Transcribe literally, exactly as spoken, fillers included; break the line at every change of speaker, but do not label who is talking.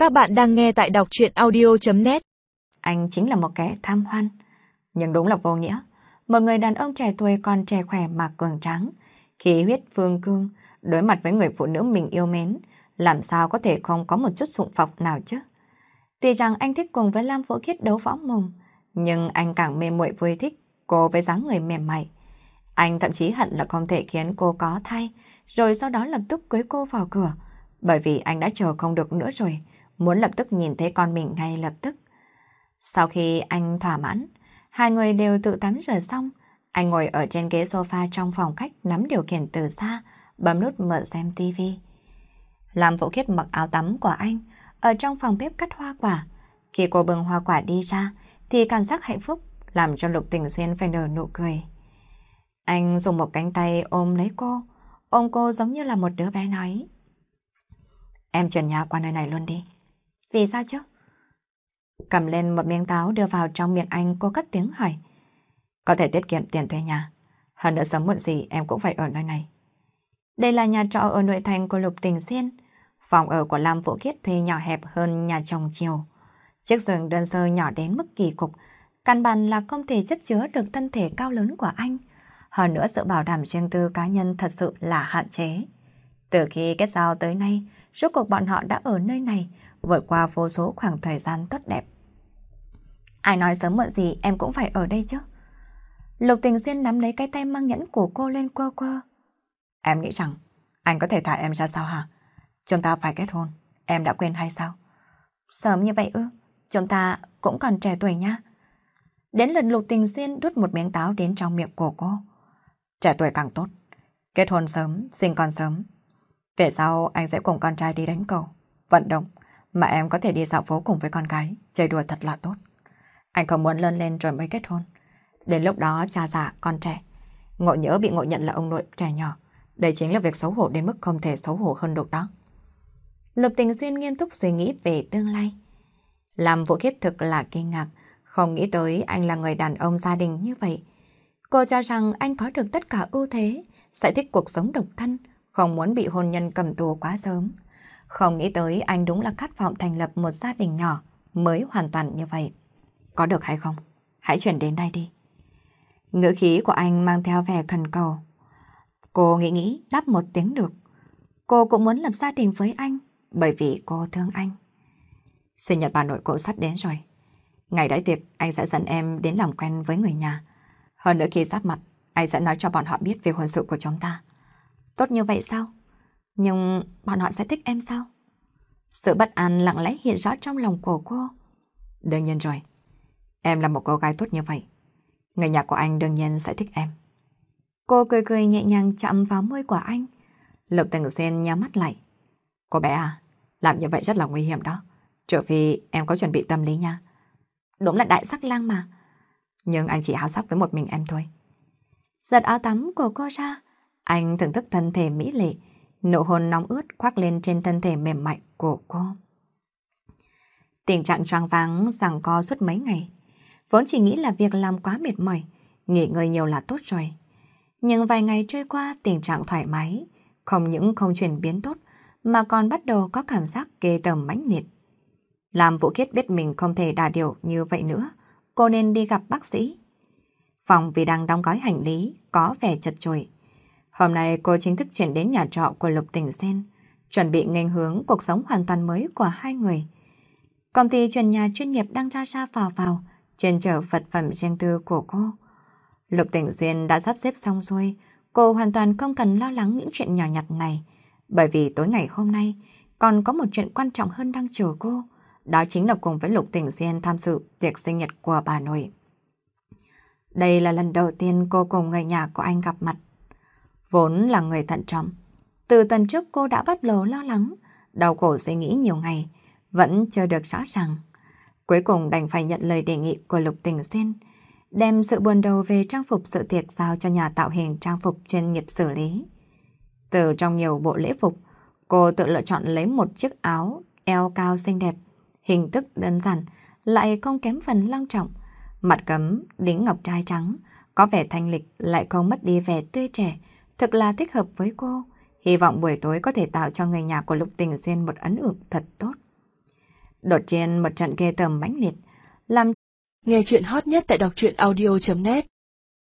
Các bạn đang nghe tại đọc truyện audio chấm net.
Anh chính là một kẻ tham hoan. Nhưng đúng là vô nghĩa. Một người đàn ông trẻ tuổi còn trẻ khỏe mà cường tráng, khí huyết phương cương, đối mặt với người phụ nữ mình yêu mến, làm sao có thể không có một chút sụng phọc nào chứ? Tuy rằng anh thích cùng với Lam Vũ Khiết đấu võ mồm, nhưng anh càng mê muội vui thích cô với dáng người mềm mại. Anh thậm chí hận là không thể khiến cô có thai, rồi sau đó lập tức cưới cô vào cửa, bởi vì anh đã chờ không được nữa rồi, muốn lập tức nhìn thấy con mình ngay lập tức. Sau khi anh thỏa mãn, hai người đều tự tắm rửa xong, anh ngồi ở trên ghế sofa trong phòng khách nắm điều khiển từ xa, bấm nút mở xem tivi. Lam Vũ Khiết mặc áo tắm của anh, ở trong phòng bếp cắt hoa quả. Khi cô bưng hoa quả đi ra, thì cảm giác hạnh phúc làm cho Lục Tình Xuyên phải nở nụ cười. Anh dùng một cánh tay ôm lấy cô, ôm cô giống như là một đứa bé nói. Em chuyển nhà qua nơi này luôn đi. Vì sao chứ? Cầm lên một miếng táo đưa vào trong miệng anh, cô cất tiếng hỏi. Có thể tiết kiệm tiền thuê nhà. Hơn nữa sớm muộn gì em cũng phải ở nơi này. Đây là nhà trọ ở nội thành của Lục Tình Xuyên. Phòng ở của Lam Vũ Khiết thuê nhỏ hẹp hơn nhà chồng chiều. Chiếc giường đơn sơ nhỏ đến mức kỳ cục. Căn bản là không thể chất chứa được thân thể cao lớn của anh. Hơn nữa sự bảo đảm riêng tư cá nhân thật sự là hạn chế. Từ khi kết giao tới nay, rốt cuộc bọn họ đã ở nơi này, vượt qua vô số khoảng thời gian tốt đẹp. Ai nói sớm muộn gì em cũng phải ở đây chứ? Lục Tình Xuyên nắm lấy cái tay mang nhẫn của cô lên quơ quơ. Em nghĩ rằng anh có thể thả em ra sao hả? Chúng ta phải kết hôn, em đã quên hay sao? Sớm như vậy ư? Chúng ta cũng còn trẻ tuổi nha. Đến lần Lục Tình Xuyên đút một miếng táo đến trong miệng của cô. Trẻ tuổi càng tốt. Kết hôn sớm, sinh con sớm. Về sau anh sẽ cùng con trai đi đánh cầu, vận động, mà em có thể đi dạo phố cùng với con gái, chơi đùa thật là tốt. Anh không muốn lớn lên rồi mới kết hôn. Đến lúc đó cha già, con trẻ. Ngộ nhỡ bị ngộ nhận là ông nội trẻ nhỏ. Đây chính là việc xấu hổ đến mức không thể xấu hổ hơn được đó. Lục Tình Xuyên nghiêm túc suy nghĩ về tương lai. Làm Vũ Khiết thực là kinh ngạc, không nghĩ tới anh là người đàn ông gia đình như vậy. Cô cho rằng anh có được tất cả ưu thế, sẽ thích cuộc sống độc thân, không muốn bị hôn nhân cầm tù quá sớm. Không nghĩ tới anh đúng là khát vọng thành lập một gia đình nhỏ mới hoàn toàn như vậy. Có được hay không? Hãy chuyển đến đây đi. Ngữ khí của anh mang theo vẻ khẩn cầu. Cô nghĩ nghĩ đáp một tiếng được. Cô cũng muốn lập gia đình với anh bởi vì cô thương anh. Sinh nhật bà nội cô sắp đến rồi. Ngày đãi tiệc anh sẽ dẫn em đến làm quen với người nhà. Hơn nữa khi giáp mặt anh sẽ nói cho bọn họ biết về hôn sự của chúng ta. Tốt như vậy sao? Nhưng bọn họ sẽ thích em sao? Sự bất an lặng lẽ hiện rõ trong lòng của cô. Đương nhiên rồi. Em là một cô gái tốt như vậy. Người nhà của anh đương nhiên sẽ thích em. Cô cười cười nhẹ nhàng chạm vào môi của anh. Lục Tình Xuyên nhắm mắt lại. Cô bé à, làm như vậy rất là nguy hiểm đó. Trừ phi em có chuẩn bị tâm lý nha. Đúng là đại sắc lang mà. Nhưng anh chỉ háo sắc với một mình em thôi. Giật áo tắm của cô ra. Anh thưởng thức thân thể mỹ lệ, nụ hôn nóng ướt khoác lên trên thân thể mềm mại của cô. Tình trạng choáng váng giằng co suốt mấy ngày. Vốn chỉ nghĩ là việc làm quá mệt mỏi, nghỉ ngơi nhiều là tốt rồi. Nhưng vài ngày trôi qua tình trạng thoải mái, không những không chuyển biến tốt, mà còn bắt đầu có cảm giác ghê tởm mãnh liệt. Làm Vũ Khiết biết mình không thể đà điều như vậy nữa, cô nên đi gặp bác sĩ. Phòng vì đang đóng gói hành lý, có vẻ chật chội. Hôm nay cô chính thức chuyển đến nhà trọ của Lục Tình Xuyên, chuẩn bị nghênh hướng cuộc sống hoàn toàn mới của hai người. Công ty chuyển nhà chuyên nghiệp đang ra ra vào vào, chuyên chở vật phẩm riêng tư của cô. Lục Tình Xuyên đã sắp xếp xong xuôi, cô hoàn toàn không cần lo lắng những chuyện nhỏ nhặt này, bởi vì tối ngày hôm nay còn có một chuyện quan trọng hơn đang chờ cô, đó chính là cùng với Lục Tình Xuyên tham dự tiệc sinh nhật của bà nội. Đây là lần đầu tiên cô cùng người nhà của anh gặp mặt. Vốn là người thận trọng, từ tuần trước cô đã bắt đầu lo lắng, đau khổ suy nghĩ nhiều ngày, vẫn chưa được rõ ràng. Cuối cùng đành phải nhận lời đề nghị của Lục Tình Xuyên, đem sự buồn đầu về trang phục sự tiệc giao cho nhà tạo hình trang phục chuyên nghiệp xử lý. Từ trong nhiều bộ lễ phục, cô tự lựa chọn lấy một chiếc áo eo cao xinh đẹp, hình thức đơn giản, lại không kém phần long trọng, mặt cấm, đính ngọc trai trắng, có vẻ thanh lịch lại không mất đi vẻ tươi trẻ, thực là thích hợp với cô. Hy vọng buổi tối có thể tạo cho người nhà của Lục Tình Xuyên một ấn tượng thật tốt. Đột nhiên một trận ghê tởm mãnh liệt, làm
nghe chuyện hot nhất tại đọc truyện audio chấm net.